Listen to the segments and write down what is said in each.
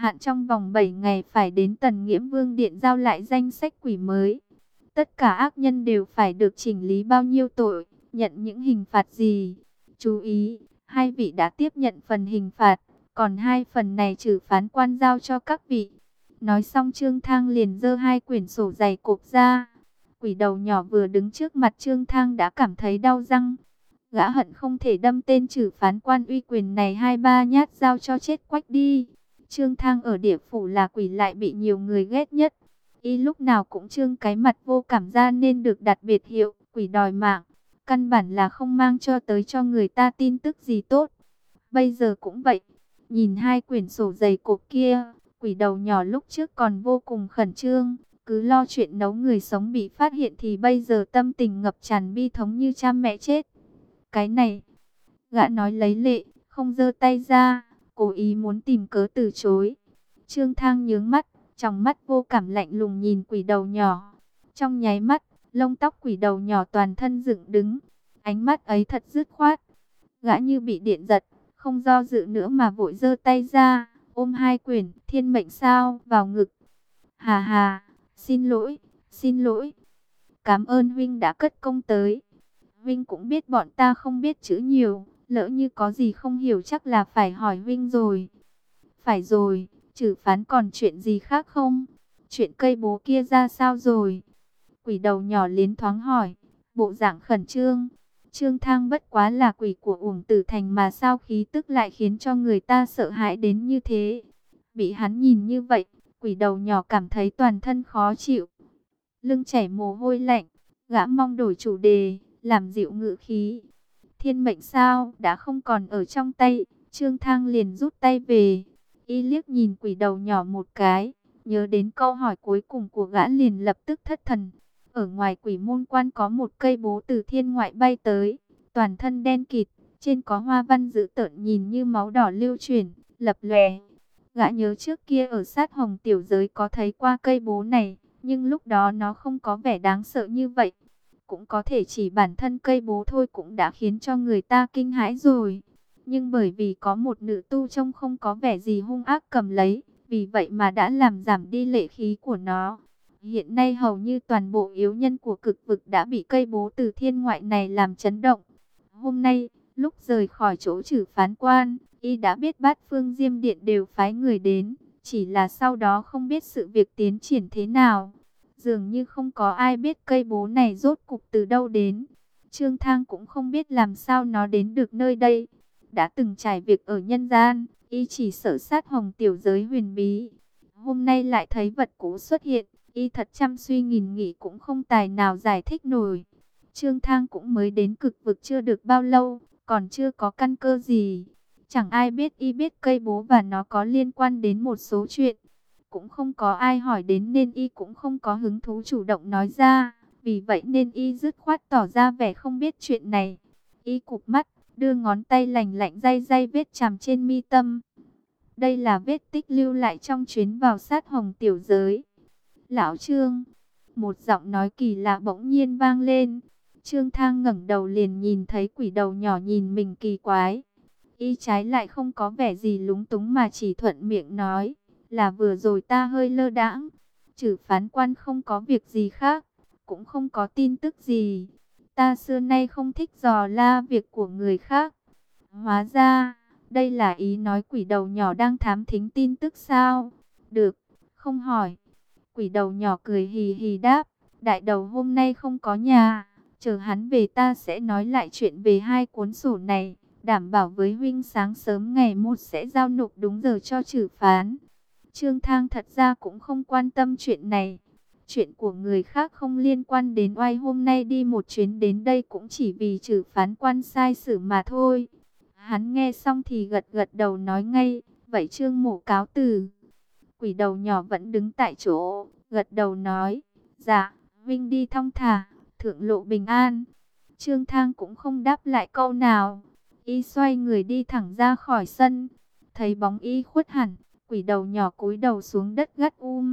hạn trong vòng 7 ngày phải đến Tần Nghiễm Vương Điện giao lại danh sách quỷ mới. Tất cả ác nhân đều phải được chỉnh lý bao nhiêu tội, nhận những hình phạt gì. Chú ý, hai vị đã tiếp nhận phần hình phạt, còn hai phần này trừ phán quan giao cho các vị. Nói xong Trương Thang liền giơ hai quyển sổ dày cộp ra. Quỷ đầu nhỏ vừa đứng trước mặt Trương Thang đã cảm thấy đau răng. Gã hận không thể đâm tên trừ phán quan uy quyền này 2-3 nhát giao cho chết quách đi. Trương Thang ở địa phủ là quỷ lại bị nhiều người ghét nhất. Y lúc nào cũng trương cái mặt vô cảm ra nên được đặt biệt hiệu quỷ đòi mạng. Căn bản là không mang cho người ta tin tức gì tốt. Bây giờ cũng vậy. Nhìn hai quyển sổ dày cộp kia, quỷ đầu nhỏ lúc trước còn vô cùng khẩn trương. Cứ lo chuyện nấu người sống bị phát hiện thì bây giờ tâm tình ngập tràn bi thống như cha mẹ chết. Cái này, gã nói lấy lệ, không giơ tay ra, cố ý muốn tìm cớ từ chối. Trương Thang nhướng mắt, trong mắt vô cảm lạnh lùng nhìn quỷ đầu nhỏ. Trong nháy mắt, lông tóc quỷ đầu nhỏ toàn thân dựng đứng. Ánh mắt ấy thật dứt khoát. Gã như bị điện giật, không do dự nữa mà vội giơ tay ra, ôm hai quyển thiên mệnh sao vào ngực. Hà hà, xin lỗi, xin lỗi. Cảm ơn huynh đã cất công tới. Huynh cũng biết bọn ta không biết chữ nhiều, lỡ như có gì không hiểu chắc là phải hỏi huynh rồi. Phải rồi, trừ phán còn chuyện gì khác không? Chuyện cây bố kia ra sao rồi? Quỷ đầu nhỏ liến thoáng hỏi, bộ dạng khẩn trương. Trương Thang bất quá là quỷ của Uổng Tử Thành mà sao khí tức lại khiến cho người ta sợ hãi đến như thế. Bị hắn nhìn như vậy, quỷ đầu nhỏ cảm thấy toàn thân khó chịu. Lưng chảy mồ hôi lạnh, gã mong đổi chủ đề, làm dịu ngữ khí. Thiên mệnh sao đã không còn ở trong tay, Trương Thang liền rút tay về. Y liếc nhìn quỷ đầu nhỏ một cái, nhớ đến câu hỏi cuối cùng của gã liền lập tức thất thần. Ở ngoài quỷ môn quan có một cây bố từ thiên ngoại bay tới, toàn thân đen kịt, trên có hoa văn dữ tợn nhìn như máu đỏ lưu chuyển, lập lòe. Gã nhớ trước kia ở sát hồng tiểu giới có thấy qua cây bố này, nhưng lúc đó nó không có vẻ đáng sợ như vậy. Cũng có thể chỉ bản thân cây bố thôi cũng đã khiến cho người ta kinh hãi rồi. Nhưng bởi vì có một nữ tu trông không có vẻ gì hung ác cầm lấy, vì vậy mà đã làm giảm đi lệ khí của nó. Hiện nay hầu như toàn bộ yếu nhân của cực vực đã bị cây bố từ thiên ngoại này làm chấn động. Hôm nay, lúc rời khỏi chỗ trừ phán quan, y đã biết Bát Phương Diêm Điện đều phái người đến, chỉ là sau đó không biết sự việc tiến triển thế nào. Dường như không có ai biết cây bố này rốt cục từ đâu đến. Trương Thang cũng không biết làm sao nó đến được nơi đây. Đã từng trải việc ở nhân gian, y chỉ sợ sát hồng tiểu giới huyền bí. Hôm nay lại thấy vật cũ xuất hiện, y thật chăm suy nghìn nghĩ cũng không tài nào giải thích nổi. Trương Thang cũng mới đến cực vực chưa được bao lâu, còn chưa có căn cơ gì. Chẳng ai biết y biết cây bố và nó có liên quan đến một số chuyện. Cũng không có ai hỏi đến nên y cũng không có hứng thú chủ động nói ra. Vì vậy nên y dứt khoát tỏ ra vẻ không biết chuyện này. Y cụp mắt, đưa ngón tay lành lạnh day day vết chàm trên mi tâm. Đây là vết tích lưu lại trong chuyến vào sát hồng tiểu giới. Lão Trương, một giọng nói kỳ lạ bỗng nhiên vang lên. Trương Thang ngẩng đầu liền nhìn thấy quỷ đầu nhỏ nhìn mình kỳ quái. Y trái lại không có vẻ gì lúng túng mà chỉ thuận miệng nói, là vừa rồi ta hơi lơ đãng. Trừ phán quan không có việc gì khác, cũng không có tin tức gì. Ta xưa nay không thích dò la việc của người khác. Hóa ra, đây là ý nói quỷ đầu nhỏ đang thám thính tin tức sao? Được, không hỏi. Quỷ đầu nhỏ cười hì hì đáp, đại đầu hôm nay không có nhà, chờ hắn về ta sẽ nói lại chuyện về hai cuốn sổ này, đảm bảo với huynh sáng sớm ngày một sẽ giao nộp đúng giờ cho trừ phán. Trương Thang thật ra cũng không quan tâm chuyện này, chuyện của người khác không liên quan đến oai, hôm nay đi một chuyến đến đây cũng chỉ vì trừ phán quan sai xử mà thôi. Hắn nghe xong thì gật gật đầu nói ngay, vậy Trương mổ cáo từ. Quỷ đầu nhỏ vẫn đứng tại chỗ, gật đầu nói, dạ, huynh đi thong thả, thượng lộ bình an. Trương Thang cũng không đáp lại câu nào, y xoay người đi thẳng ra khỏi sân. Thấy bóng y khuất hẳn, quỷ đầu nhỏ cúi đầu xuống đất gắt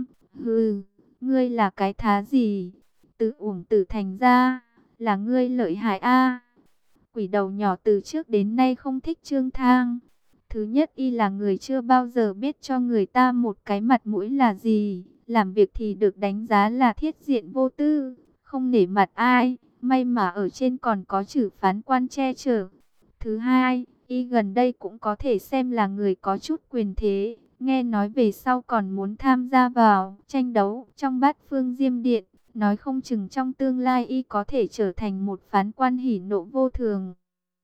hừ, ngươi là cái thá gì? Từ Uổng Tử Thành ra, là ngươi lợi hại a. Quỷ đầu nhỏ từ trước đến nay không thích Trương Thang. Thứ nhất, y là người chưa bao giờ biết cho người ta một cái mặt mũi là gì. Làm việc thì được đánh giá là thiết diện vô tư, không nể mặt ai. May mà ở trên còn có chử phán quan che chở. Thứ hai, y gần đây cũng có thể xem là người có chút quyền thế. Nghe nói về sau còn muốn tham gia vào tranh đấu trong Bát Phương Diêm Điện. Nói không chừng trong tương lai y có thể trở thành một phán quan hỉ nộ vô thường.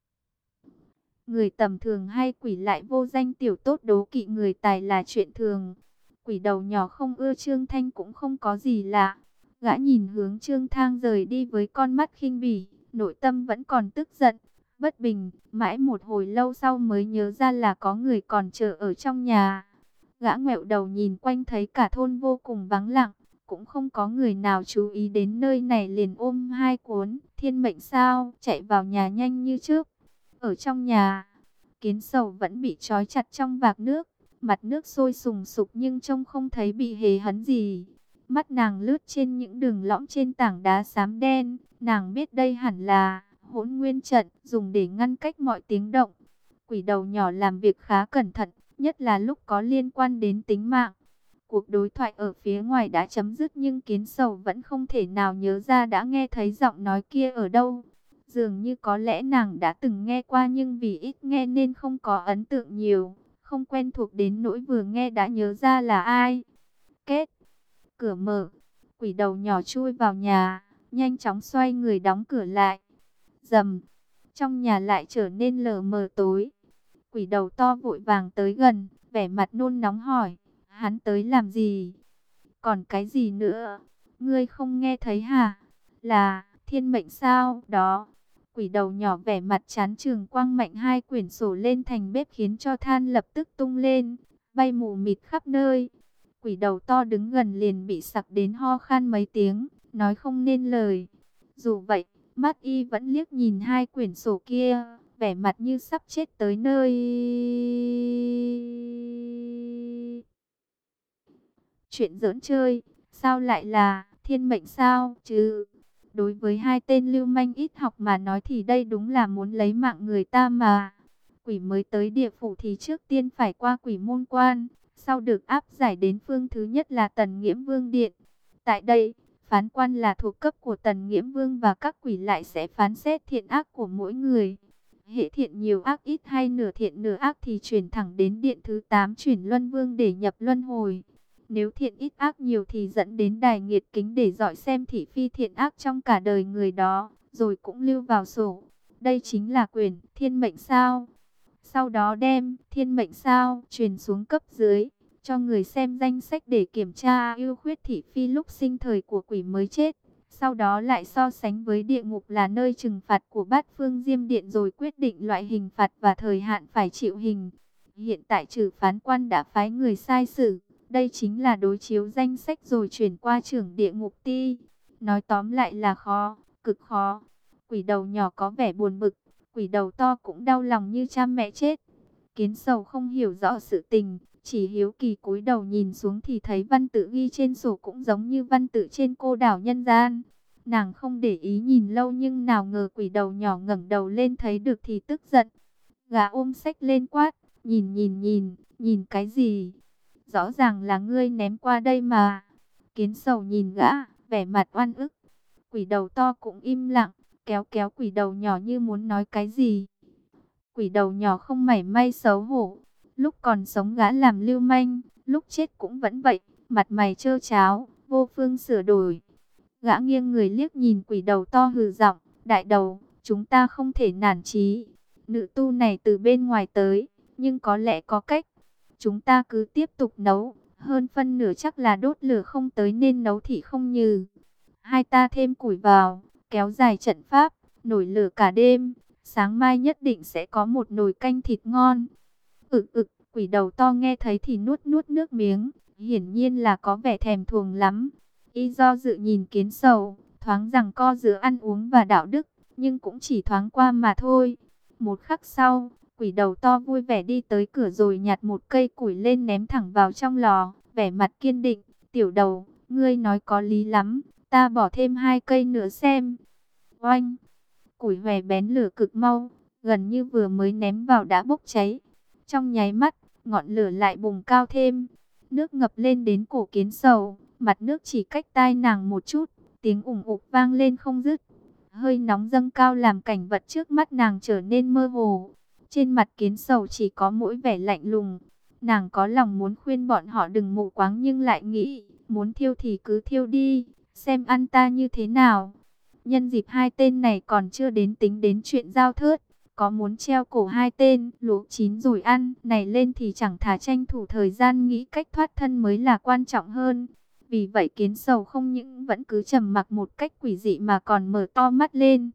Người tầm thường hay quỷ lại vô danh tiểu tốt đố kỵ người tài là chuyện thường. Quỷ đầu nhỏ không ưa Trương Thanh cũng không có gì lạ. Gã nhìn hướng Trương Thang rời đi với con mắt khinh bỉ, nội tâm vẫn còn tức giận, bất bình. Mãi một hồi lâu sau mới nhớ ra là có người còn chờ ở trong nhà. Gã ngoẹo đầu nhìn quanh thấy cả thôn vô cùng vắng lặng, cũng không có người nào chú ý đến nơi này, liền ôm hai cuốn Thiên Mệnh Sao chạy vào nhà nhanh như trước. Ở trong nhà, Kiến Sầu vẫn bị trói chặt trong vạc nước, mặt nước sôi sùng sục nhưng trông không thấy bị hề hấn gì. Mắt nàng lướt trên những đường lõm trên tảng đá xám đen, nàng biết đây hẳn là Hỗn Nguyên trận dùng để ngăn cách mọi tiếng động. Quỷ đầu nhỏ làm việc khá cẩn thận, nhất là lúc có liên quan đến tính mạng. Cuộc đối thoại ở phía ngoài đã chấm dứt nhưng Kiến Sầu vẫn không thể nào nhớ ra đã nghe thấy giọng nói kia ở đâu. Dường như có lẽ nàng đã từng nghe qua nhưng vì ít nghe nên không có ấn tượng nhiều, không quen thuộc đến nỗi vừa nghe đã nhớ ra là ai. Kết, cửa mở, quỷ đầu nhỏ chui vào nhà, nhanh chóng xoay người đóng cửa lại. Rầm, trong nhà lại trở nên lờ mờ tối. Quỷ đầu to vội vàng tới gần, vẻ mặt nôn nóng hỏi, hắn tới làm gì? Còn cái gì nữa? Ngươi không nghe thấy hả? Là thiên mệnh sao? Đó. Quỷ đầu nhỏ vẻ mặt chán chường quăng mạnh hai quyển sổ lên thành bếp khiến cho than lập tức tung lên, bay mù mịt khắp nơi. Quỷ đầu to đứng gần liền bị sặc đến ho khan mấy tiếng, nói không nên lời. Dù vậy, mắt y vẫn liếc nhìn hai quyển sổ kia, vẻ mặt như sắp chết tới nơi. Chuyện giỡn chơi, sao lại là thiên mệnh sao chứ? Đối với hai tên lưu manh ít học mà nói thì đây đúng là muốn lấy mạng người ta mà. Quỷ mới tới địa phủ thì trước tiên phải qua quỷ môn quan, sau được áp giải đến phương thứ nhất là Tần Nghiễm Vương Điện. Tại đây, phán quan là thuộc cấp của Tần Nghiễm Vương và các quỷ lại sẽ phán xét thiện ác của mỗi người. Hệ thiện nhiều ác ít hay nửa thiện nửa ác thì chuyển thẳng đến điện thứ 8 chuyển luân vương để nhập luân hồi. Nếu thiện ít ác nhiều thì dẫn đến đài nghiệt kính để dọi xem thị phi thiện ác trong cả đời người đó, rồi cũng lưu vào sổ. Đây chính là quyền thiên mệnh sao. Sau đó đem thiên mệnh sao truyền xuống cấp dưới, cho người xem danh sách để kiểm tra ưu khuyết thị phi lúc sinh thời của quỷ mới chết. Sau đó lại so sánh với địa ngục là nơi trừng phạt của Bát Phương Diêm Điện rồi quyết định loại hình phạt và thời hạn phải chịu hình. Hiện tại trừ phán quan đã phái người sai xử. Đây chính là đối chiếu danh sách rồi chuyển qua trưởng địa ngục ti. Nói tóm lại là khó, cực khó. Quỷ đầu nhỏ có vẻ buồn bực, quỷ đầu to cũng đau lòng như cha mẹ chết. Kiến Sầu không hiểu rõ sự tình, chỉ hiếu kỳ cúi đầu nhìn xuống thì thấy văn tự ghi trên sổ cũng giống như văn tự trên cô đảo nhân gian. Nàng không để ý nhìn lâu nhưng nào ngờ quỷ đầu nhỏ ngẩng đầu lên thấy được thì tức giận. Gã ôm sách lên quát, nhìn cái gì? Rõ ràng là ngươi ném qua đây mà. Kiến Sầu nhìn gã, vẻ mặt oan ức. Quỷ đầu to cũng im lặng, kéo kéo quỷ đầu nhỏ như muốn nói cái gì. Quỷ đầu nhỏ không mảy may xấu hổ. Lúc còn sống gã làm lưu manh, lúc chết cũng vẫn vậy, mặt mày trơ tráo, vô phương sửa đổi. Gã nghiêng người liếc nhìn quỷ đầu to hừ giọng, đại đầu, chúng ta không thể nản chí. Nữ tu này từ bên ngoài tới, nhưng có lẽ có cách. Chúng ta cứ tiếp tục nấu, hơn phân nửa chắc là đốt lửa không tới nên nấu thì không nhừ. Hai ta thêm củi vào, kéo dài trận pháp, nổi lửa cả đêm, sáng mai nhất định sẽ có một nồi canh thịt ngon. Quỷ đầu to nghe thấy thì nuốt nuốt nước miếng, hiển nhiên là có vẻ thèm thuồng lắm. Y do dự nhìn Kiến Sầu, thoáng rằng co giữa ăn uống và đạo đức, nhưng cũng chỉ thoáng qua mà thôi. Một khắc sau, quỷ đầu to vui vẻ đi tới cửa rồi nhặt một cây củi lên ném thẳng vào trong lò, vẻ mặt kiên định. Tiểu đầu, ngươi nói có lý lắm, ta bỏ thêm 2 cây nữa xem. Oanh! Củi hòe bén lửa cực mau, gần như vừa mới ném vào đã bốc cháy. Trong nháy mắt, ngọn lửa lại bùng cao thêm. Nước ngập lên đến cổ Kiến Sầu, mặt nước chỉ cách tai nàng một chút, tiếng ủng ục vang lên không dứt. Hơi nóng dâng cao làm cảnh vật trước mắt nàng trở nên mơ hồ. Trên mặt Kiến Sầu chỉ có mỗi vẻ lạnh lùng. Nàng có lòng muốn khuyên bọn họ đừng mù quáng nhưng lại nghĩ, muốn thiêu thì cứ thiêu đi, xem ăn ta như thế nào. Nhân dịp hai tên này còn chưa đến tính đến chuyện giao thớt, có muốn treo cổ hai tên lúa chín rồi ăn này lên thì chẳng thà tranh thủ thời gian nghĩ cách thoát thân mới là quan trọng hơn. Vì vậy Kiến Sầu không những vẫn cứ trầm mặc một cách quỷ dị mà còn mở to mắt lên.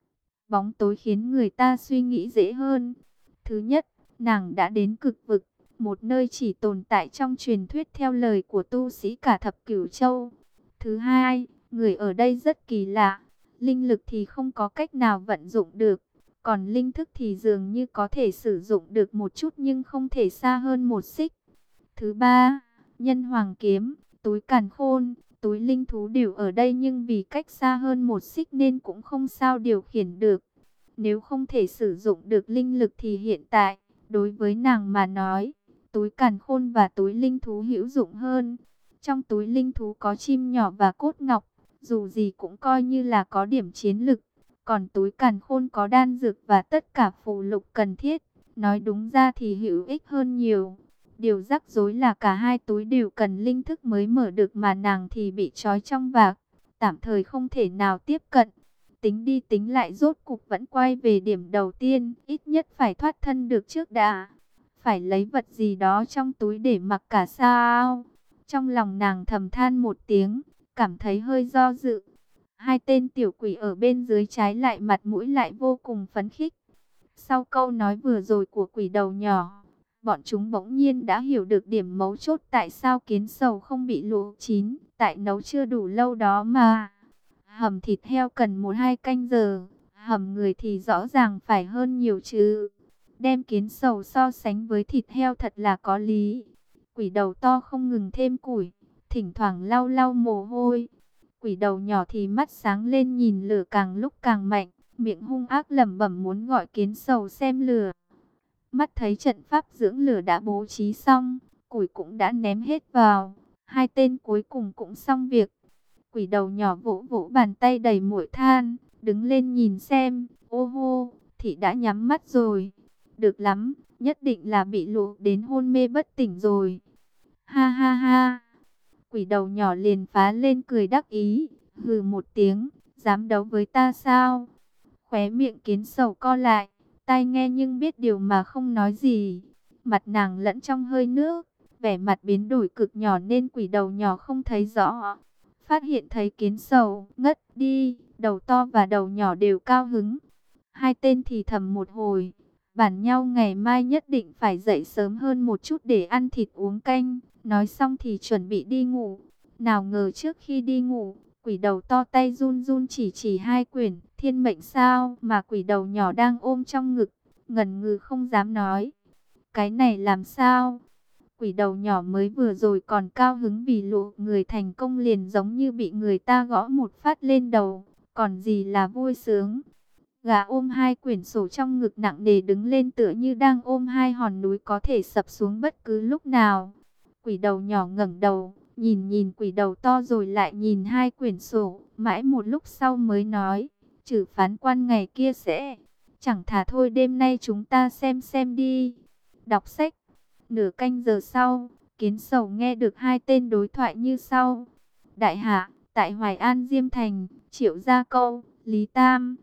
Bóng tối khiến người ta suy nghĩ dễ hơn. Thứ nhất, nàng đã đến cực vực, một nơi chỉ tồn tại trong truyền thuyết theo lời của tu sĩ cả thập cửu châu. Thứ hai, người ở đây rất kỳ lạ, linh lực thì không có cách nào vận dụng được, còn linh thức thì dường như có thể sử dụng được một chút nhưng không thể xa hơn một xích. Thứ ba, nhân hoàng kiếm, túi càn khôn, túi linh thú đều ở đây nhưng vì cách xa hơn một xích nên cũng không sao điều khiển được. Nếu không thể sử dụng được linh lực thì hiện tại, đối với nàng mà nói, túi càn khôn và túi linh thú hữu dụng hơn. Trong túi linh thú có chim nhỏ và cốt ngọc, dù gì cũng coi như là có điểm chiến lực. Còn túi càn khôn có đan dược và tất cả phù lục cần thiết, nói đúng ra thì hữu ích hơn nhiều. Điều rắc rối là cả hai túi đều cần linh thức mới mở được mà nàng thì bị trói trong vạc, tạm thời không thể nào tiếp cận. Tính đi tính lại rốt cục vẫn quay về điểm đầu tiên, ít nhất phải thoát thân được trước đã. Phải lấy vật gì đó trong túi để mặc cả sao? Trong lòng nàng thầm than một tiếng, cảm thấy hơi do dự. Hai tên tiểu quỷ ở bên dưới trái lại mặt mũi lại vô cùng phấn khích. Sau câu nói vừa rồi của quỷ đầu nhỏ, bọn chúng bỗng nhiên đã hiểu được điểm mấu chốt tại sao Kiến Sầu không bị lúa chín, tại nấu chưa đủ lâu đó mà. Hầm thịt heo cần 1-2 canh giờ, hầm người thì rõ ràng phải hơn nhiều chứ. Đem Kiến Sầu so sánh với thịt heo thật là có lý. Quỷ đầu to không ngừng thêm củi, thỉnh thoảng lau lau mồ hôi. Quỷ đầu nhỏ thì mắt sáng lên nhìn lửa càng lúc càng mạnh, miệng hung ác lẩm bẩm muốn gọi Kiến Sầu xem lửa. Mắt thấy trận pháp dưỡng lửa đã bố trí xong, củi cũng đã ném hết vào, hai tên cuối cùng cũng xong việc. Quỷ đầu nhỏ vỗ vỗ bàn tay đầy muội than, đứng lên nhìn xem, ô hô, thị đã nhắm mắt rồi. Được lắm, nhất định là bị lũ đến hôn mê bất tỉnh rồi. Ha ha ha. Quỷ đầu nhỏ liền phá lên cười đắc ý, hừ một tiếng, dám đấu với ta sao? Khóe miệng Kiến Sầu co lại, tai nghe nhưng biết điều mà không nói gì. Mặt nàng lẫn trong hơi nước, vẻ mặt biến đổi cực nhỏ nên quỷ đầu nhỏ không thấy rõ. Phát hiện thấy Kiến Sầu ngất đi, đầu to và đầu nhỏ đều cao hứng. Hai tên thì thầm một hồi, bản nhau ngày mai nhất định phải dậy sớm hơn một chút để ăn thịt uống canh. Nói xong thì chuẩn bị đi ngủ. Nào ngờ trước khi đi ngủ, quỷ đầu to tay run run chỉ hai quyển thiên mệnh sao mà quỷ đầu nhỏ đang ôm trong ngực, ngần ngừ không dám nói. Cái này làm sao? Quỷ đầu nhỏ mới vừa rồi còn cao hứng vì lũ người thành công liền giống như bị người ta gõ một phát lên đầu, còn gì là vui sướng. Gà ôm hai quyển sổ trong ngực nặng nề đứng lên tựa như đang ôm hai hòn núi có thể sập xuống bất cứ lúc nào. Quỷ đầu nhỏ ngẩng đầu, nhìn quỷ đầu to rồi lại nhìn hai quyển sổ, mãi một lúc sau mới nói, trừ phán quan ngày kia sẽ, chẳng thà thôi đêm nay chúng ta xem đi. Đọc sách. Nửa canh giờ sau, Kiến Sầu nghe được hai tên đối thoại như sau. Đại hạ, tại Hoài An Diêm Thành, Triệu Gia Câu, Lý Tam,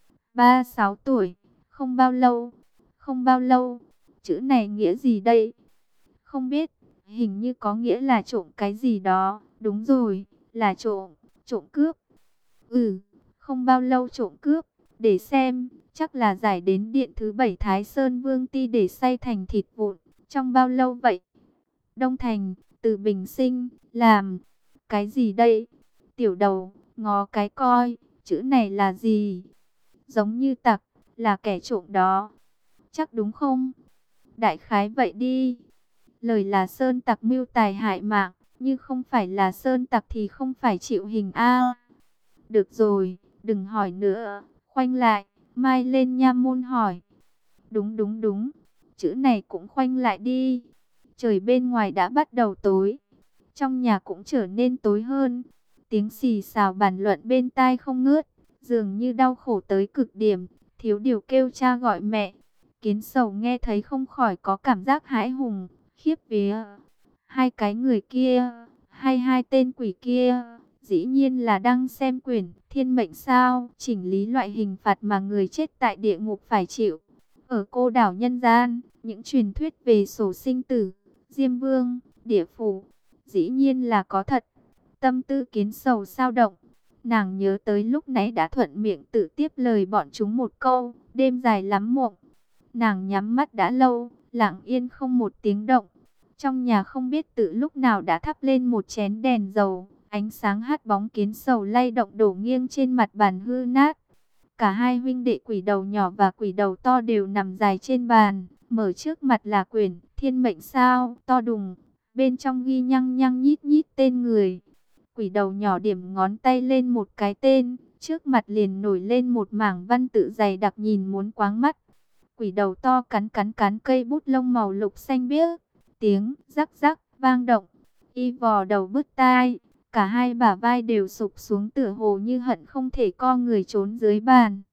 36 tuổi, không bao lâu, chữ này nghĩa gì đây? Không biết, hình như có nghĩa là trộm cái gì đó, đúng rồi, là trộm cướp. Không bao lâu trộm cướp, để xem, chắc là giải đến điện thứ 7 Thái Sơn Vương Ti để xay thành thịt vụn, trong bao lâu vậy? Đông Thành, từ Bình Sinh, làm, cái gì đây? Tiểu đầu, ngó cái coi, chữ này là gì? Giống như tặc, là kẻ trộm đó. Chắc đúng không? Đại khái vậy đi. Lời là sơn tặc mưu tài hại mạng, nhưng không phải là sơn tặc thì không phải chịu hình a. Được rồi, đừng hỏi nữa, khoanh lại, mai lên nha môn hỏi. Đúng, chữ này cũng khoanh lại đi. Trời bên ngoài đã bắt đầu tối, trong nhà cũng trở nên tối hơn. Tiếng xì xào bàn luận bên tai không ngớt, dường như đau khổ tới cực điểm, thiếu điều kêu cha gọi mẹ. Kiến Sầu nghe thấy không khỏi có cảm giác hãi hùng, khiếp vía. Hai cái người kia, hay hai tên quỷ kia, dĩ nhiên là đang xem quyển Thiên Mệnh sao, chỉnh lý loại hình phạt mà người chết tại địa ngục phải chịu. Ở cô đảo nhân gian, những truyền thuyết về sổ sinh tử, Diêm Vương, địa phủ, dĩ nhiên là có thật. Tâm tư Kiến Sầu sao động, nàng nhớ tới lúc nãy đã thuận miệng tự tiếp lời bọn chúng một câu, đêm dài lắm mộng. Nàng nhắm mắt đã lâu, lặng yên không một tiếng động. Trong nhà không biết từ lúc nào đã thắp lên một chén đèn dầu, ánh sáng hắt bóng Kiến Sầu lay động đổ nghiêng trên mặt bàn hư nát. Cả hai huynh đệ quỷ đầu nhỏ và quỷ đầu to đều nằm dài trên bàn, mở trước mặt là quyển Thiên Mệnh sao, to đùng, bên trong ghi nhăng nhăng nhít nhít tên người. Quỷ đầu nhỏ điểm ngón tay lên một cái tên, trước mặt liền nổi lên một mảng văn tự dày đặc nhìn muốn quáng mắt. Quỷ đầu to cắn cắn cắn cây bút lông màu lục xanh biếc, tiếng rắc rắc vang động, y vò đầu bứt tai, cả hai bả vai đều sụp xuống tựa hồ như hận không thể co người trốn dưới bàn.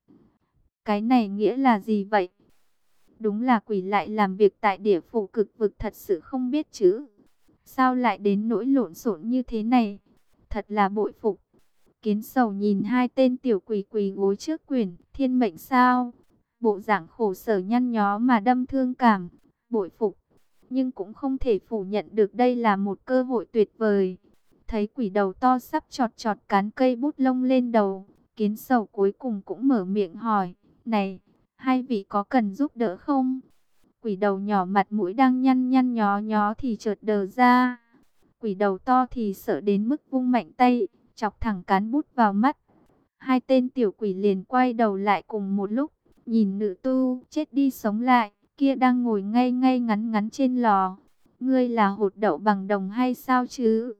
Cái này nghĩa là gì vậy? Đúng là quỷ lại làm việc tại địa phủ cực vực, thật sự không biết chứ. Sao lại đến nỗi lộn xộn như thế này? Thật là bội phục. Kiến Sầu nhìn hai tên tiểu quỷ quỳ gối trước quyển Thiên Mệnh sao, bộ dạng khổ sở nhăn nhó mà đâm thương cảm, bội phục. Nhưng cũng không thể phủ nhận được đây là một cơ hội tuyệt vời. Thấy quỷ đầu to sắp chọt chọt cán cây bút lông lên đầu, Kiến Sầu cuối cùng cũng mở miệng hỏi, này, hai vị có cần giúp đỡ không? Quỷ đầu nhỏ mặt mũi đang nhăn nhăn nhó nhó thì chợt đờ ra. Quỷ đầu to thì sợ đến mức vung mạnh tay, chọc thẳng cán bút vào mắt. Hai tên tiểu quỷ liền quay đầu lại cùng một lúc, nhìn nữ tu chết đi sống lại, kia đang ngồi ngay ngay ngắn ngắn trên lò. Ngươi là hột đậu bằng đồng hay sao chứ?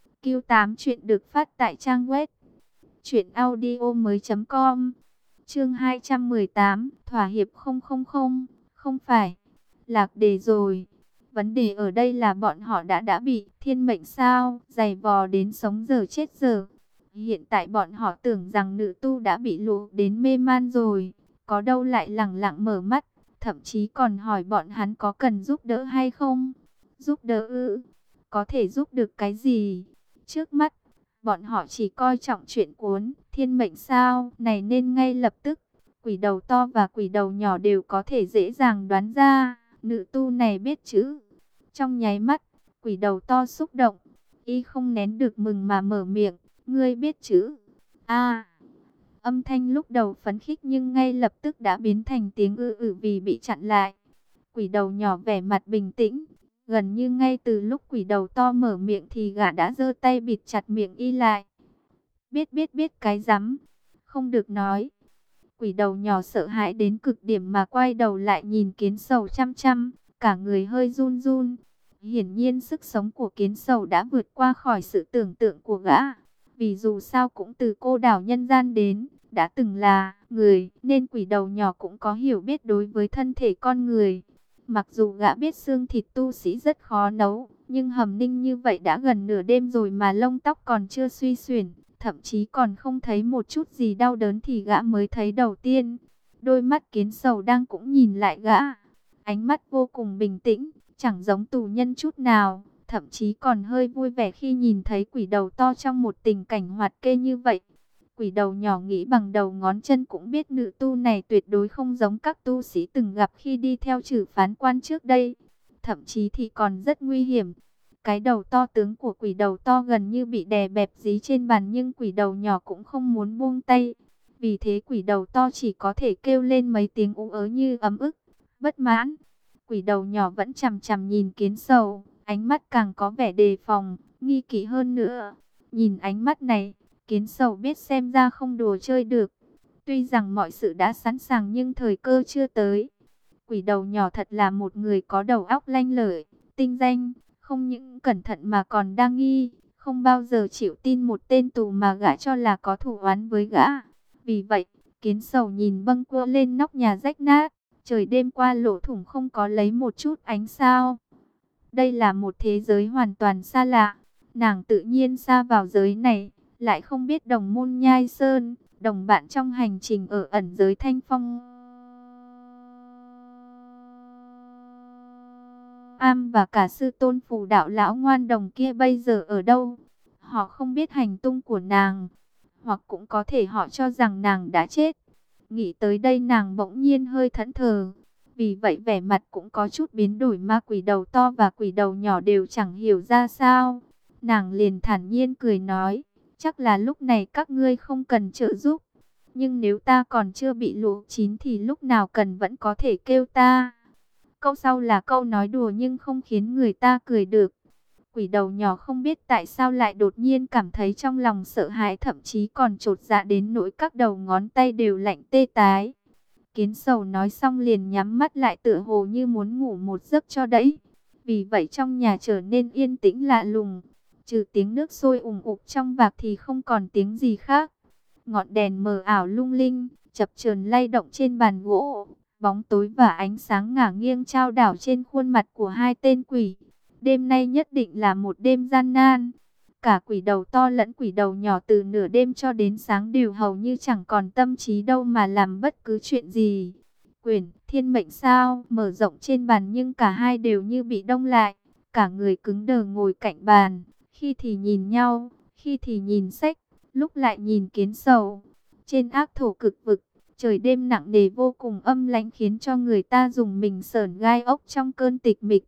Q8 chuyện được phát tại trang web truyệnaudiomoi.com. Chương 218, thỏa hiệp 000, không phải. Lạc đề rồi. Vấn đề ở đây là bọn họ đã bị thiên mệnh sao, giày vò đến sống giờ chết giờ. Hiện tại bọn họ tưởng rằng nữ tu đã bị lù đến mê man rồi, có đâu lại lẳng lặng mở mắt, thậm chí còn hỏi bọn hắn có cần giúp đỡ hay không. Giúp đỡ ư? Có thể giúp được cái gì? Trước mắt, bọn họ chỉ coi trọng chuyện cuốn Thiên Mệnh sao này nên ngay lập tức, quỷ đầu to và quỷ đầu nhỏ đều có thể dễ dàng đoán ra, nữ tu này biết chữ. Trong nháy mắt, quỷ đầu to xúc động, y không nén được mừng mà mở miệng, ngươi biết chữ? A. Âm thanh lúc đầu phấn khích nhưng ngay lập tức đã biến thành tiếng vì bị chặn lại. Quỷ đầu nhỏ vẻ mặt bình tĩnh, gần như ngay từ lúc quỷ đầu to mở miệng thì gã đã giơ tay bịt chặt miệng y lại. Biết cái rắm, không được nói. Quỷ đầu nhỏ sợ hãi đến cực điểm mà quay đầu lại nhìn Kiến Sầu chăm chăm, cả người hơi run run. Hiển nhiên sức sống của Kiến Sầu đã vượt qua khỏi sự tưởng tượng của gã. Vì dù sao cũng từ cô đảo nhân gian đến, đã từng là người, nên quỷ đầu nhỏ cũng có hiểu biết đối với thân thể con người. Mặc dù gã biết xương thịt tu sĩ rất khó nấu, nhưng hầm ninh như vậy đã gần nửa đêm rồi mà lông tóc còn chưa suy xuyển, thậm chí còn không thấy một chút gì đau đớn thì gã mới thấy đầu tiên. Đôi mắt Kiến Sầu đang cũng nhìn lại gã, ánh mắt vô cùng bình tĩnh, chẳng giống tù nhân chút nào, thậm chí còn hơi vui vẻ khi nhìn thấy quỷ đầu to trong một tình cảnh hoạt kê như vậy. Quỷ đầu nhỏ nghĩ bằng đầu ngón chân cũng biết nữ tu này tuyệt đối không giống các tu sĩ từng gặp khi đi theo Trử phán quan trước đây, thậm chí thì còn rất nguy hiểm. Cái đầu to tướng của quỷ đầu to gần như bị đè bẹp dí trên bàn, nhưng quỷ đầu nhỏ cũng không muốn buông tay. Vì thế quỷ đầu to chỉ có thể kêu lên mấy tiếng ú ớ như ấm ức, bất mãn. Quỷ đầu nhỏ vẫn chằm chằm nhìn Kiến Sầu, ánh mắt càng có vẻ đề phòng, nghi kỵ hơn nữa. Nhìn ánh mắt này, Kiến Sầu biết xem ra không đùa chơi được. Tuy rằng mọi sự đã sẵn sàng nhưng thời cơ chưa tới. Quỷ đầu nhỏ thật là một người có đầu óc lanh lợi, tinh danh, không những cẩn thận mà còn đa nghi, không bao giờ chịu tin một tên tù mà gã cho là có thù oán với gã. Vì vậy, Kiến Sầu nhìn bâng quơ lên nóc nhà rách nát, Trời đêm qua lỗ thủng không có lấy một chút ánh sao. Đây là một thế giới hoàn toàn xa lạ. Nàng tự nhiên xa vào giới này, lại không biết đồng môn Nhai Sơn, đồng bạn trong hành trình ở ẩn giới Thanh Phong Am và cả sư tôn phù đạo lão ngoan đồng kia bây giờ ở đâu. Họ không biết hành tung của nàng, hoặc cũng có thể họ cho rằng nàng đã chết. Nghĩ tới đây nàng bỗng nhiên hơi thẫn thờ. Vì vậy vẻ mặt cũng có chút biến đổi, ma quỷ đầu to và quỷ đầu nhỏ đều chẳng hiểu ra sao. Nàng liền thản nhiên cười nói, chắc là lúc này các ngươi không cần trợ giúp. Nhưng nếu ta còn chưa bị lũ chín thì lúc nào cần vẫn có thể kêu ta. Câu sau là câu nói đùa nhưng không khiến người ta cười được. Quỷ đầu nhỏ không biết tại sao lại đột nhiên cảm thấy trong lòng sợ hãi, thậm chí còn chột dạ đến nỗi các đầu ngón tay đều lạnh tê tái. Kiến Sầu nói xong liền nhắm mắt lại tựa hồ như muốn ngủ một giấc cho đẫy. Vì vậy trong nhà trở nên yên tĩnh lạ lùng. Trừ tiếng nước sôi ùn ục trong vạc thì không còn tiếng gì khác. Ngọn đèn mờ ảo lung linh, chập chờn lay động trên bàn gỗ. Bóng tối và ánh sáng ngả nghiêng trao đảo trên khuôn mặt của hai tên quỷ. Đêm nay nhất định là một đêm gian nan. Cả quỷ đầu to lẫn quỷ đầu nhỏ từ nửa đêm cho đến sáng đều hầu như chẳng còn tâm trí đâu mà làm bất cứ chuyện gì. Quyển Thiên Mệnh Sao mở rộng trên bàn nhưng cả hai đều như bị đông lại. Cả người cứng đờ ngồi cạnh bàn, khi thì nhìn nhau, khi thì nhìn sách, lúc lại nhìn Kiến Sầu. Trên ác thổ cực vực, trời đêm nặng nề vô cùng âm lãnh khiến cho người ta dùng mình sởn gai ốc trong cơn tịch mịch.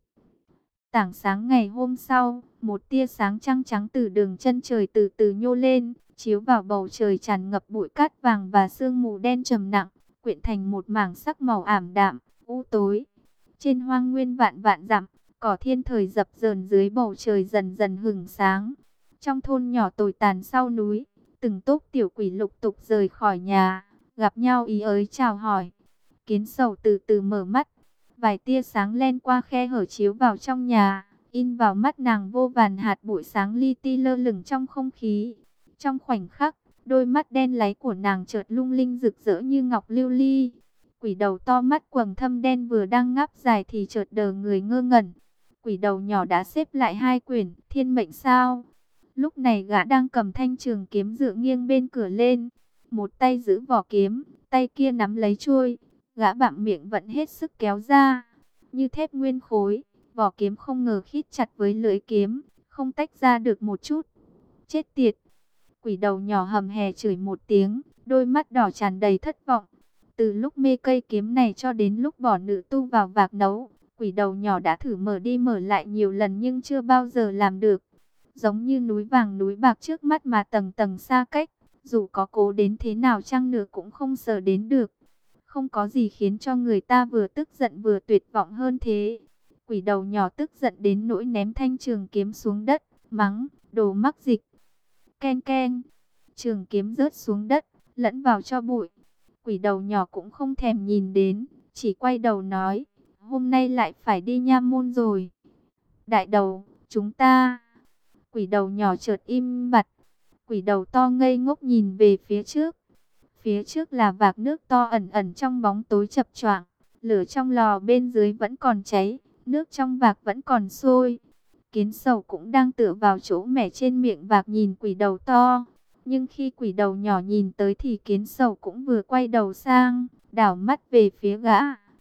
Tảng sáng ngày hôm sau, một tia sáng trăng trắng từ đường chân trời từ từ nhô lên, chiếu vào bầu trời tràn ngập bụi cát vàng và sương mù đen trầm nặng, quyện thành một mảng sắc màu ảm đạm, u tối. Trên hoang nguyên vạn vạn dặm, cỏ thiên thời dập dờn dưới bầu trời dần dần hửng sáng. Trong thôn nhỏ tồi tàn sau núi, từng tốp tiểu quỷ lục tục rời khỏi nhà, gặp nhau ý ới chào hỏi. Kiến Sầu từ từ mở mắt. Vài tia sáng len qua khe hở chiếu vào trong nhà, in vào mắt nàng vô vàn hạt bụi sáng li ti lơ lửng trong không khí. Trong khoảnh khắc, đôi mắt đen láy của nàng chợt lung linh rực rỡ như ngọc lưu ly. Quỷ đầu to mắt quầng thâm đen vừa đang ngáp dài thì chợt đờ người ngơ ngẩn. Quỷ đầu nhỏ đã xếp lại hai quyển Thiên Mệnh Sao. Lúc này gã đang cầm thanh trường kiếm dựa nghiêng bên cửa lên, một tay giữ vỏ kiếm, tay kia nắm lấy chuôi. Gã bặm miệng vẫn hết sức kéo ra, như thép nguyên khối, vỏ kiếm không ngờ khít chặt với lưỡi kiếm, không tách ra được một chút. Chết tiệt! Quỷ đầu nhỏ hầm hè chửi một tiếng, đôi mắt đỏ tràn đầy thất vọng. Từ lúc mê cây kiếm này cho đến lúc bỏ nữ tu vào vạc nấu, quỷ đầu nhỏ đã thử mở đi mở lại nhiều lần nhưng chưa bao giờ làm được. Giống như núi vàng núi bạc trước mắt mà tầng tầng xa cách, dù có cố đến thế nào chăng nữa cũng không sờ đến được. Không có gì khiến cho người ta vừa tức giận vừa tuyệt vọng hơn thế. Quỷ đầu nhỏ tức giận đến nỗi ném thanh trường kiếm xuống đất, mắng, đồ mắc dịch. Keng keng, trường kiếm rớt xuống đất, lẫn vào cho bụi. Quỷ đầu nhỏ cũng không thèm nhìn đến, chỉ quay đầu nói, hôm nay lại phải đi nha môn rồi. Đại đầu, chúng ta. Quỷ đầu nhỏ chợt im bặt. Quỷ đầu to ngây ngốc nhìn về phía trước. Phía trước là vạc nước to ẩn ẩn trong bóng tối chập choạng, lửa trong lò bên dưới vẫn còn cháy, nước trong vạc vẫn còn sôi. Kiến Sầu cũng đang tựa vào chỗ mẻ trên miệng vạc nhìn quỷ đầu to. Nhưng khi quỷ đầu nhỏ nhìn tới thì Kiến Sầu cũng vừa quay đầu sang, đảo mắt về phía gã.